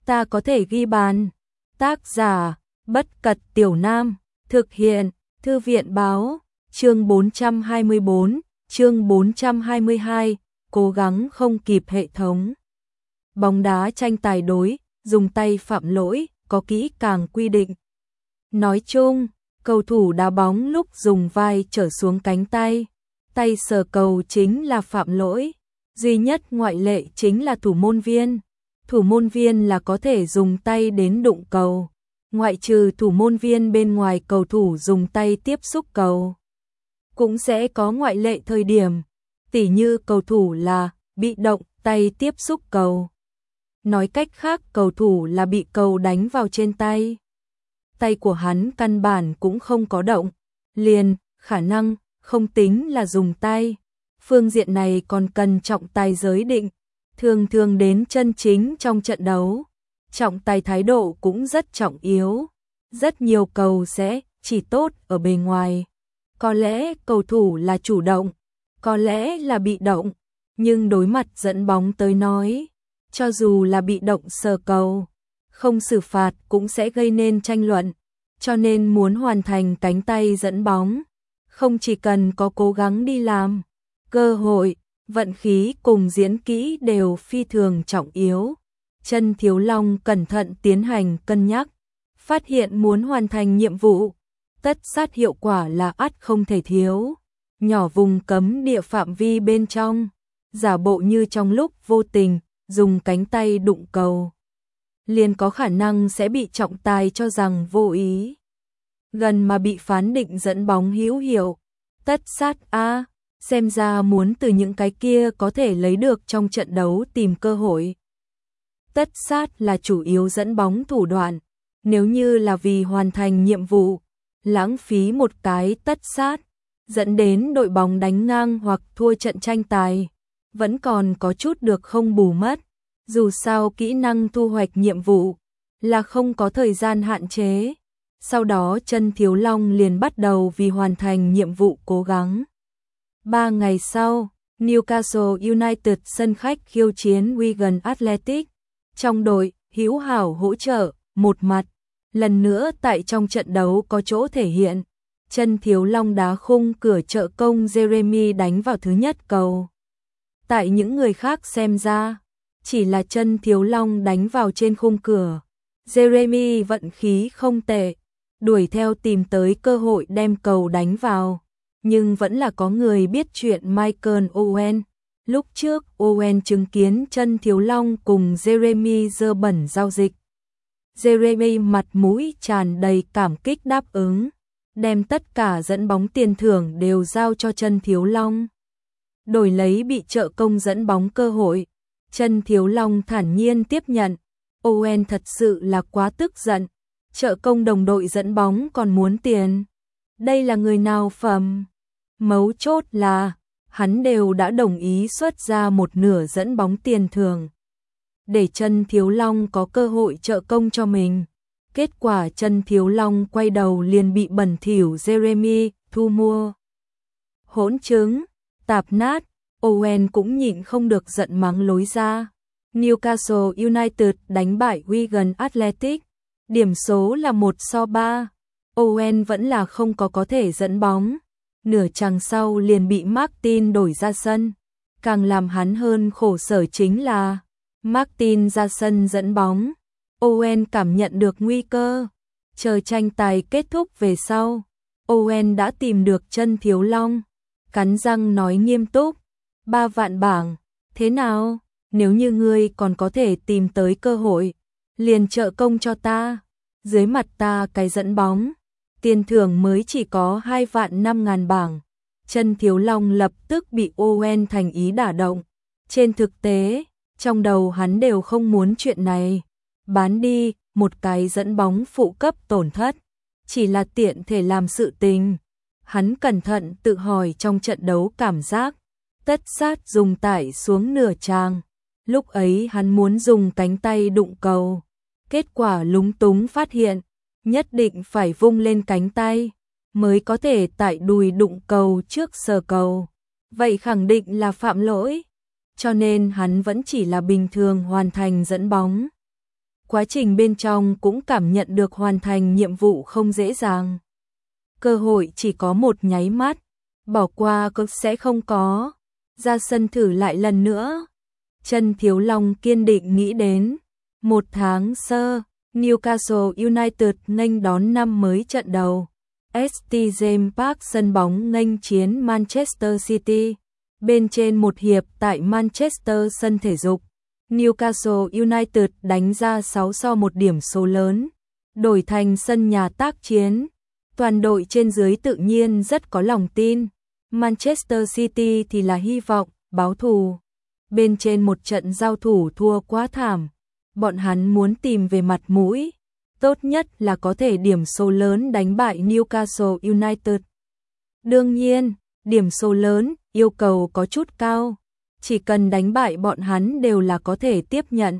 ta có thể ghi bàn. Tác giả, Bất Cật Tiểu Nam, thực hiện, Thư viện báo, chương 424, chương 422, cố gắng không kịp hệ thống. Bóng đá tranh tài đối, dùng tay phạm lỗi, có kỹ càng quy định. Nói chung, cầu thủ đá bóng lúc dùng vai trở xuống cánh tay, tay sờ cầu chính là phạm lỗi. Duy nhất ngoại lệ chính là thủ môn viên. Thủ môn viên là có thể dùng tay đến đụng cầu, ngoại trừ thủ môn viên bên ngoài cầu thủ dùng tay tiếp xúc cầu. Cũng sẽ có ngoại lệ thời điểm, tỉ như cầu thủ là bị động tay tiếp xúc cầu. Nói cách khác, cầu thủ là bị cầu đánh vào trên tay. Tay của hắn căn bản cũng không có động, liền khả năng không tính là dùng tay. Phương diện này còn cần trọng tài giới định, thường thường đến chân chính trong trận đấu. Trọng tài thái độ cũng rất trọng yếu. Rất nhiều cầu sẽ chỉ tốt ở bề ngoài. Có lẽ cầu thủ là chủ động, có lẽ là bị động, nhưng đối mặt dẫn bóng tới nói, cho dù là bị động sờ cầu, không xử phạt cũng sẽ gây nên tranh luận. Cho nên muốn hoàn thành cánh tay dẫn bóng, không chỉ cần có cố gắng đi làm, cơ hội, vận khí cùng diễn kỹ đều phi thường trọng yếu. Chân Thiếu Long cẩn thận tiến hành cân nhắc, phát hiện muốn hoàn thành nhiệm vụ, tất sát hiệu quả là ắt không thể thiếu. Nhỏ vùng cấm địa phạm vi bên trong, giả bộ như trong lúc vô tình, dùng cánh tay đụng cầu, liền có khả năng sẽ bị trọng tài cho rằng vô ý. Gần mà bị phán định dẫn bóng hữu hiệu. Tất sát A, xem ra muốn từ những cái kia có thể lấy được trong trận đấu tìm cơ hội. Tất sát là chủ yếu dẫn bóng thủ đoạn. Nếu như là vì hoàn thành nhiệm vụ, lãng phí một cái tất sát, dẫn đến đội bóng đánh ngang hoặc thua trận tranh tài, vẫn còn có chút được không bù mất. Dù sao kỹ năng thu hoạch nhiệm vụ là không có thời gian hạn chế. Sau đó Chân Thiếu Long liền bắt đầu vì hoàn thành nhiệm vụ cố gắng. 3 ngày sau, Newcastle United sân khách khiêu chiến Wigan Athletic. Trong đội, hữu hảo hỗ trợ, một mặt. Lần nữa tại trong trận đấu có chỗ thể hiện. Chân Thiếu Long đá khung cửa trợ công Jeremy đánh vào thứ nhất cầu. Tại những người khác xem ra, chỉ là Chân Thiếu Long đánh vào trên khung cửa. Jeremy vận khí không tệ, đuổi theo tìm tới cơ hội đem cầu đánh vào. Nhưng vẫn là có người biết chuyện Michael Owen. Lúc trước Owen chứng kiến Chân Thiếu Long cùng Jeremy dơ bẩn giao dịch. Jeremy mặt mũi tràn đầy cảm kích đáp ứng, đem tất cả dẫn bóng tiền thưởng đều giao cho Chân Thiếu Long. Đổi lấy bị trợ công dẫn bóng cơ hội, Chân Thiếu Long thản nhiên tiếp nhận. Owen thật sự là quá tức giận, trợ công đồng đội dẫn bóng còn muốn tiền. Đây là người nào phẩm? Mấu chốt là, hắn đều đã đồng ý xuất ra một nửa dẫn bóng tiền thưởng, để Chân Thiếu Long có cơ hội trợ công cho mình. Kết quả Chân Thiếu Long quay đầu liền bị bẩn thỉu Jeremy thu mua. Hỗn trứng, tạp nát, Owen cũng nhịn không được giận mắng lối ra. Newcastle United đánh bại Wigan Athletic, điểm số là 1-3. Owen vẫn là không có thể dẫn bóng. Nửa chặng sau liền bị Martin đổi ra sân. Càng làm hắn hơn khổ sở chính là Martin ra sân dẫn bóng, Owen cảm nhận được nguy cơ. Chờ tranh tài kết thúc về sau, Owen đã tìm được Chân Thiếu Long, cắn răng nói nghiêm túc: 3 vạn bảng, thế nào? Nếu như ngươi còn có thể tìm tới cơ hội, liền trợ công cho ta. Dưới mặt ta cái dẫn bóng, tiền thưởng mới chỉ có 2.500.000 bảng. Chân Thiếu Long lập tức bị Owen thành ý đả động. Trên thực tế, trong đầu hắn đều không muốn chuyện này. Bán đi, một cái dẫn bóng phụ cấp tổn thất, chỉ là tiện thể làm sự tình. Hắn cẩn thận tự hỏi trong trận đấu cảm giác. Tất sát dùng tải xuống nửa tràng. Lúc ấy hắn muốn dùng cánh tay đụng cầu. Kết quả lúng túng phát hiện, nhất định phải vung lên cánh tay mới có thể tại đùi đụng cầu trước sờ cầu. Vậy khẳng định là phạm lỗi. Cho nên hắn vẫn chỉ là bình thường hoàn thành dẫn bóng. Quá trình bên trong cũng cảm nhận được hoàn thành nhiệm vụ không dễ dàng. Cơ hội chỉ có một nháy mắt, bỏ qua cũng sẽ không có. Ra sân thử lại lần nữa. Trần Thiếu Long kiên định nghĩ đến. 1 tháng sau, Newcastle United nghênh đón năm mới trận đầu. St James Park sân bóng nghênh chiến Manchester City. Bên trên một hiệp tại Manchester sân thể dục, Newcastle United đánh ra 6-1 điểm số lớn, đổi thành sân nhà tác chiến. Toàn đội trên dưới tự nhiên rất có lòng tin. Manchester City thì là hy vọng báo thù. Bên trên một trận giao thủ thua quá thảm, bọn hắn muốn tìm về mặt mũi, tốt nhất là có thể điểm số lớn đánh bại Newcastle United. Đương nhiên, điểm số lớn, yêu cầu có chút cao, chỉ cần đánh bại bọn hắn đều là có thể tiếp nhận.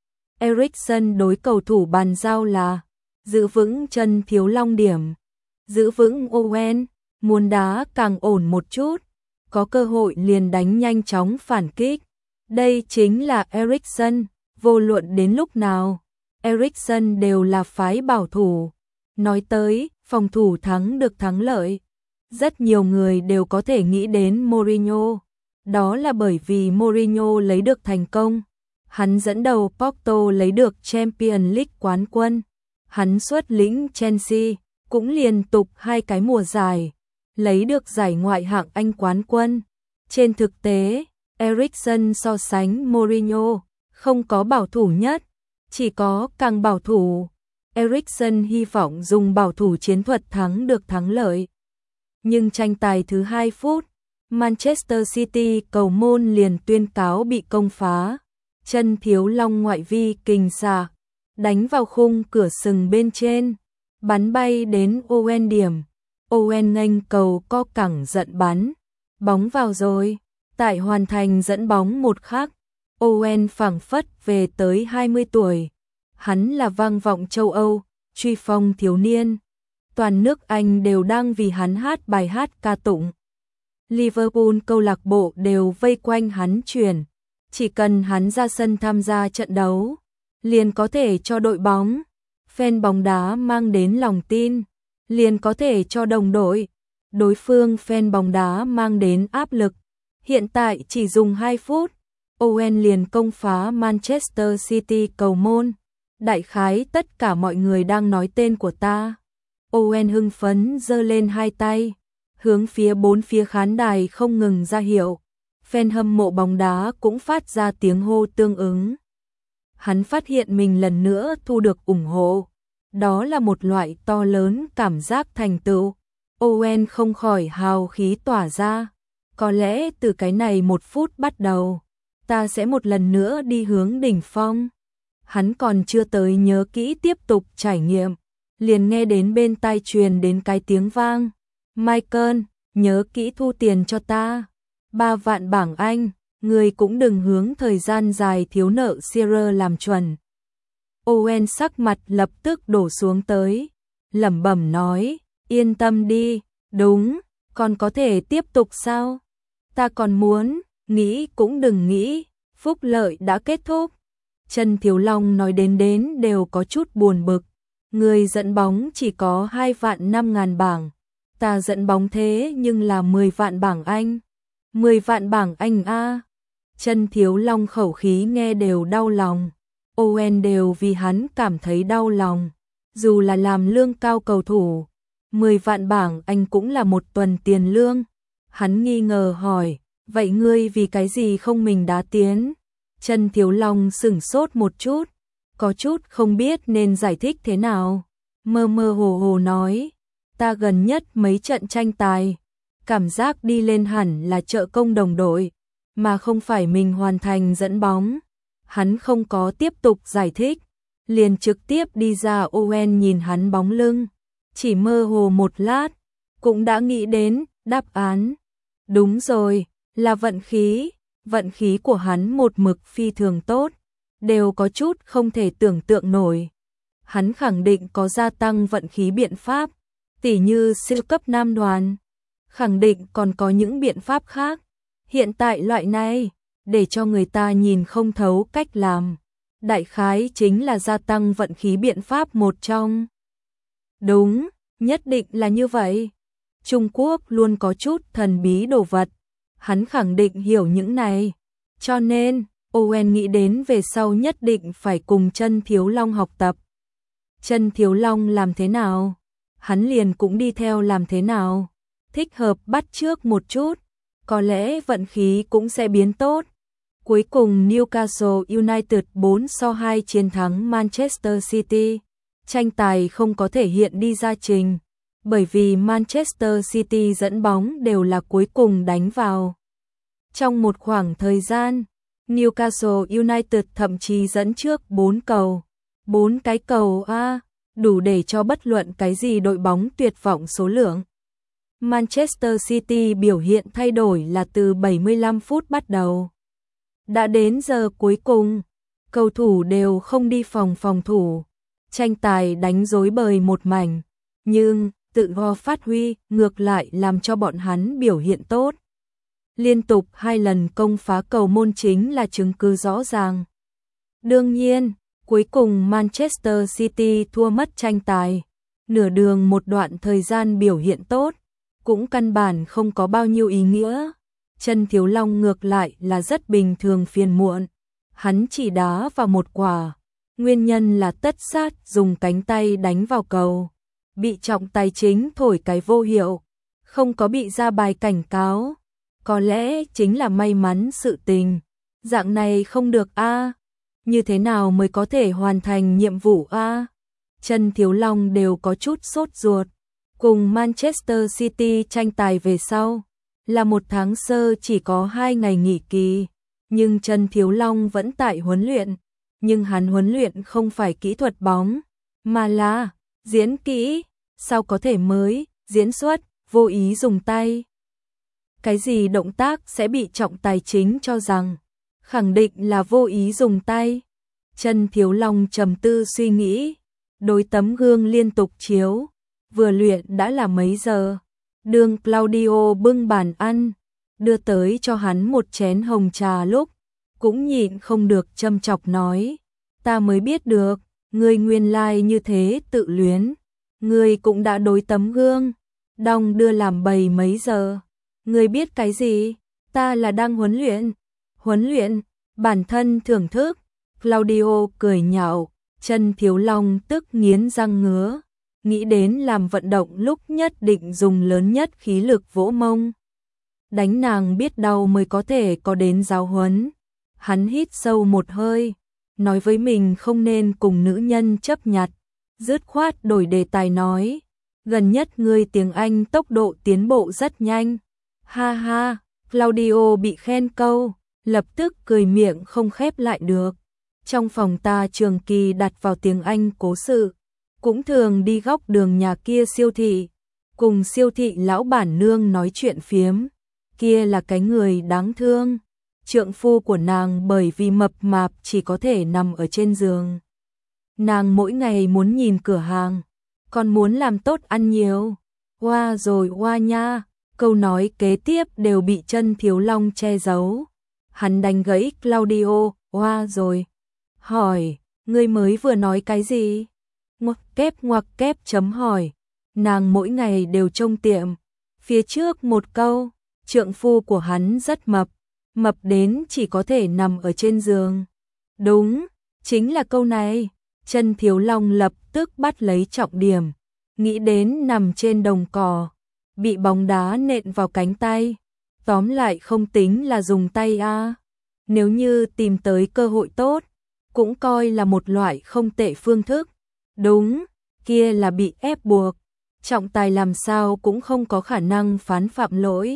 Eriksen đối cầu thủ bàn giao là giữ vững Trần Thiếu Long điểm, giữ vững Owen, muốn đá càng ổn một chút, có cơ hội liền đánh nhanh chóng phản kích. Đây chính là Eriksen, vô luận đến lúc nào, Eriksen đều là phái bảo thủ. Nói tới, phòng thủ thắng được thắng lợi, rất nhiều người đều có thể nghĩ đến Mourinho. Đó là bởi vì Mourinho lấy được thành công. Hắn dẫn đầu Porto lấy được Champions League quán quân. Hắn xuất lĩnh Chelsea, cũng liên tục 2 cái mùa giải, lấy được giải Ngoại hạng Anh quán quân. Trên thực tế, Eriksen so sánh Mourinho, không có bảo thủ nhất, chỉ có càng bảo thủ. Eriksen hy vọng dùng bảo thủ chiến thuật thắng được thắng lợi. Nhưng tranh tài thứ 2 phút, Manchester City cầu môn liền tuyên cáo bị công phá. Trần Thiếu Long ngoại vi kình xạ, đánh vào khung cửa sừng bên trên, bắn bay đến Owen điểm. Owen nghênh cầu co cẳng giận bắn, bóng vào rồi. Tại hoàn thành dẫn bóng một khắc, Owen phảng phất về tới 20 tuổi. Hắn là vang vọng châu Âu, truy phong thiếu niên. Toàn nước Anh đều đang vì hắn hát bài hát ca tụng. Liverpool câu lạc bộ đều vây quanh hắn chuyển. Chỉ cần hắn ra sân tham gia trận đấu, liền có thể cho đội bóng, fan bóng đá mang đến lòng tin, liền có thể cho đồng đội, đối phương fan bóng đá mang đến áp lực. Hiện tại chỉ dùng 2 phút, Owen liền công phá Manchester City cầu môn. Đại khái tất cả mọi người đang nói tên của ta. Owen hưng phấn giơ lên 2 tay, hướng phía 4 phía khán đài không ngừng ra hiệu. Fan hâm mộ bóng đá cũng phát ra tiếng hô tương ứng. Hắn phát hiện mình lần nữa thu được ủng hộ. Đó là một loại to lớn cảm giác thành tựu. Owen không khỏi hào khí tỏa ra. Có lẽ từ cái này 1 phút bắt đầu, ta sẽ một lần nữa đi hướng đỉnh phong. Hắn còn chưa tới nhớ kỹ tiếp tục trải nghiệm, liền nghe đến bên tai truyền đến cái tiếng vang. Michael, nhớ kỹ thu tiền cho ta. 3 vạn bảng Anh, người cũng đừng hướng thời gian dài thiếu nợ Shearer làm chuẩn. Owen sắc mặt lập tức đổ xuống tới, lẩm bẩm nói, yên tâm đi, đúng, còn có thể tiếp tục sao? Ta còn muốn, nghĩ cũng đừng nghĩ, phúc lợi đã kết thúc. Trần Thiếu Long nói đến đều có chút buồn bực, người dẫn bóng chỉ có 2 vạn 5 ngàn bảng, ta dẫn bóng thế nhưng là 10 vạn bảng Anh. 10 vạn bảng Anh a. Trần Thiếu Long khẩu khí nghe đều đau lòng. Owen đều vì hắn cảm thấy đau lòng. Dù là làm lương cao cầu thủ, 10 vạn bảng Anh cũng là 1 tuần tiền lương. Hắn nghi ngờ hỏi, vậy ngươi vì cái gì không mình đá tiến? Trần Thiếu Long sửng sốt một chút, có chút không biết nên giải thích thế nào. Mơ mơ hồ hồ nói, ta gần nhất mấy trận tranh tài, cảm giác đi lên hẳn là trợ công đồng đội, mà không phải mình hoàn thành dẫn bóng. Hắn không có tiếp tục giải thích, liền trực tiếp đi ra. Owen nhìn hắn bóng lưng, chỉ mơ hồ một lát, cũng đã nghĩ đến đáp án. Đúng rồi, là vận khí của hắn một mực phi thường tốt, đều có chút không thể tưởng tượng nổi. Hắn khẳng định có gia tăng vận khí biện pháp, tỉ như siêu cấp nam đoàn, khẳng định còn có những biện pháp khác. Hiện tại loại này, để cho người ta nhìn không thấu cách làm, Đại khái chính là gia tăng vận khí biện pháp một trong. Đúng, nhất định là như vậy. Trung Quốc luôn có chút thần bí đồ vật. Hắn khẳng định hiểu những này. Cho nên, Owen nghĩ đến về sau nhất định phải cùng Chân Thiếu Long học tập. Chân Thiếu Long làm thế nào? Hắn liền cũng đi theo làm thế nào? Thích hợp bắt chước một chút, có lẽ vận khí cũng sẽ biến tốt. Cuối cùng Newcastle United 4-2 chiến thắng Manchester City. Tranh tài không có thể hiện đi ra trình, bởi vì Manchester City dẫn bóng đều là cuối cùng đánh vào. Trong một khoảng thời gian, Newcastle United thậm chí dẫn trước 4 cầu. 4 cái cầu đủ để cho bất luận cái gì đội bóng tuyệt vọng số lượng. Manchester City biểu hiện thay đổi là từ 75 phút bắt đầu. Đã đến giờ cuối cùng, cầu thủ đều không đi phòng thủ. Tranh tài đánh rối bời một mảnh, nhưng tự do phát huy ngược lại làm cho bọn hắn biểu hiện tốt. Liên tục 2 lần công phá cầu môn chính là chứng cứ rõ ràng. Đương nhiên, cuối cùng Manchester City thua mất tranh tài. Nửa đường một đoạn thời gian biểu hiện tốt, cũng căn bản không có bao nhiêu ý nghĩa. Chân Thiếu Long ngược lại là rất bình thường phiền muộn. Hắn chỉ đá vào một quả. Nguyên nhân là Tất Sát dùng cánh tay đánh vào cầu. Bị trọng tài chính thổi cái vô hiệu. Không có bị ra bài cảnh cáo. Có lẽ chính là may mắn sự tình. Dạng này không được Như thế nào mới có thể hoàn thành nhiệm vụ Chân Thiếu Long đều có chút sốt ruột. Cùng Manchester City tranh tài về sau, là một tháng sơ chỉ có 2 ngày nghỉ kỳ, nhưng Chân Thiếu Long vẫn tại huấn luyện, nhưng hắn huấn luyện không phải kỹ thuật bóng, mà là diễn kỹ, sao có thể mới, diễn xuất, vô ý dùng tay. Cái gì động tác sẽ bị trọng tài chính cho rằng, khẳng định là vô ý dùng tay. Chân Thiếu Long trầm tư suy nghĩ, đối tấm gương liên tục chiếu. Vừa luyện đã là mấy giờ, đường Claudio bưng bàn ăn, đưa tới cho hắn một chén hồng trà lúc, cũng nhịn không được châm chọc nói, ta mới biết được, ngươi nguyên lai như thế tự luyến, ngươi cũng đã đối tấm gương, đong đưa làm bầy mấy giờ, ngươi biết cái gì, ta là đang huấn luyện, bản thân thưởng thức, Claudio cười nhạo, Chân Thiếu Long tức nghiến răng ngứa. Nghĩ đến làm vận động lúc nhất định dùng lớn nhất khí lực vỗ mông. Đánh nàng biết đau mới có thể có đến giáo huấn. Hắn hít sâu một hơi, nói với mình không nên cùng nữ nhân chấp nhặt. Dứt khoát đổi đề tài nói, gần nhất ngươi tiếng Anh tốc độ tiến bộ rất nhanh. Ha ha, Claudio bị khen câu, lập tức cười miệng không khép lại được. Trong phòng ta trường kỳ đặt vào tiếng Anh cố sự. Cũng thường đi góc đường nhà kia siêu thị, cùng siêu thị lão bản nương nói chuyện phiếm, kia là cái người đáng thương. Trượng phu của nàng bởi vì mập mạp chỉ có thể nằm ở trên giường. Nàng mỗi ngày muốn nhìn cửa hàng, còn muốn làm tốt ăn nhiều. Oa rồi oa nha, câu nói kế tiếp đều bị Chân Thiếu Long che giấu. Hắn đánh gãy Claudio, oa rồi. Hỏi, ngươi mới vừa nói cái gì? Ngoặc kép chấm hỏi. Nàng mỗi ngày đều trông tiệm. Phía trước một câu, trượng phu của hắn rất mập, mập đến chỉ có thể nằm ở trên giường. Đúng, chính là câu này. Chân Thiếu Long lập tức bắt lấy trọng điểm, nghĩ đến nằm trên đồng cỏ, bị bóng đá nện vào cánh tay. Tóm lại không tính là dùng tay Nếu như tìm tới cơ hội tốt, cũng coi là một loại không tệ phương thức. Đúng, kia là bị ép buộc, trọng tài làm sao cũng không có khả năng phán phạm lỗi.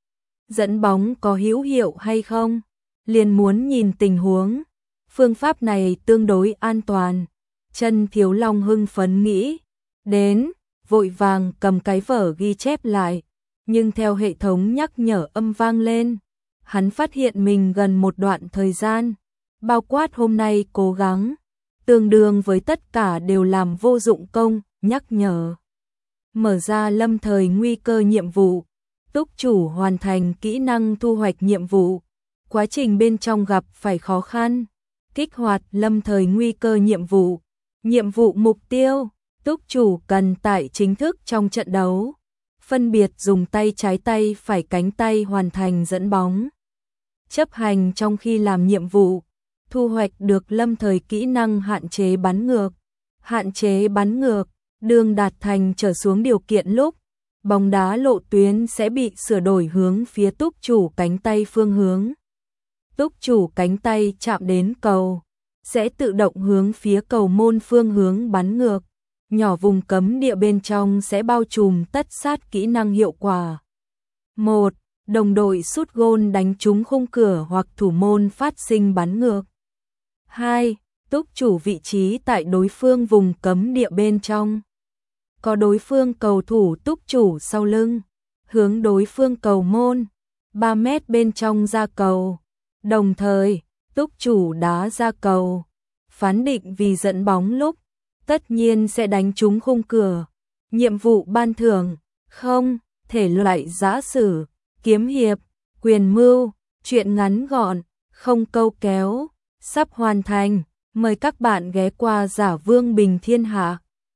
Dẫn bóng có hữu hiệu hay không, liền muốn nhìn tình huống. Phương pháp này tương đối an toàn. Chân Thiếu Long hưng phấn nghĩ đến, vội vàng cầm cái vở ghi chép lại, nhưng theo hệ thống nhắc nhở âm vang lên, hắn phát hiện mình gần một đoạn thời gian, bao quát hôm nay cố gắng, tương đương với tất cả đều làm vô dụng công, nhắc nhở. Mở ra lâm thời nguy cơ nhiệm vụ, túc chủ hoàn thành kỹ năng thu hoạch nhiệm vụ, quá trình bên trong gặp phải khó khăn, kích hoạt lâm thời nguy cơ nhiệm vụ. Nhiệm vụ mục tiêu, túc chủ cần tại chính thức trong trận đấu, phân biệt dùng tay trái tay phải cánh tay hoàn thành dẫn bóng. Chấp hành trong khi làm nhiệm vụ, thu hoạch được lâm thời kỹ năng hạn chế bắn ngược. Hạn chế bắn ngược, đường đạt thành trở xuống điều kiện lúc, bóng đá lộ tuyến sẽ bị sửa đổi hướng phía túc chủ cánh tay phương hướng. Túc chủ cánh tay chạm đến cầu, sẽ tự động hướng phía cầu môn phương hướng bắn ngược. Nhỏ vùng cấm địa bên trong sẽ bao trùm tất sát kỹ năng hiệu quả. 1. Đồng đội sút gôn đánh trúng khung cửa hoặc thủ môn phát sinh bắn ngược. 2. Túc chủ vị trí tại đối phương vùng cấm địa bên trong. Có đối phương cầu thủ túc chủ sau lưng, hướng đối phương cầu môn, 3 mét bên trong ra cầu. Đồng thời, túc chủ đá ra cầu, phán định vì dẫn bóng lúc, tất nhiên sẽ đánh trúng khung cửa. Nhiệm vụ ban thưởng, không, thể loại giã sử, kiếm hiệp, quyền mưu, truyện ngắn gọn, không câu kéo, sắp hoàn thành. Mời các bạn ghé qua Giả Vương Bình Thiên Hạ.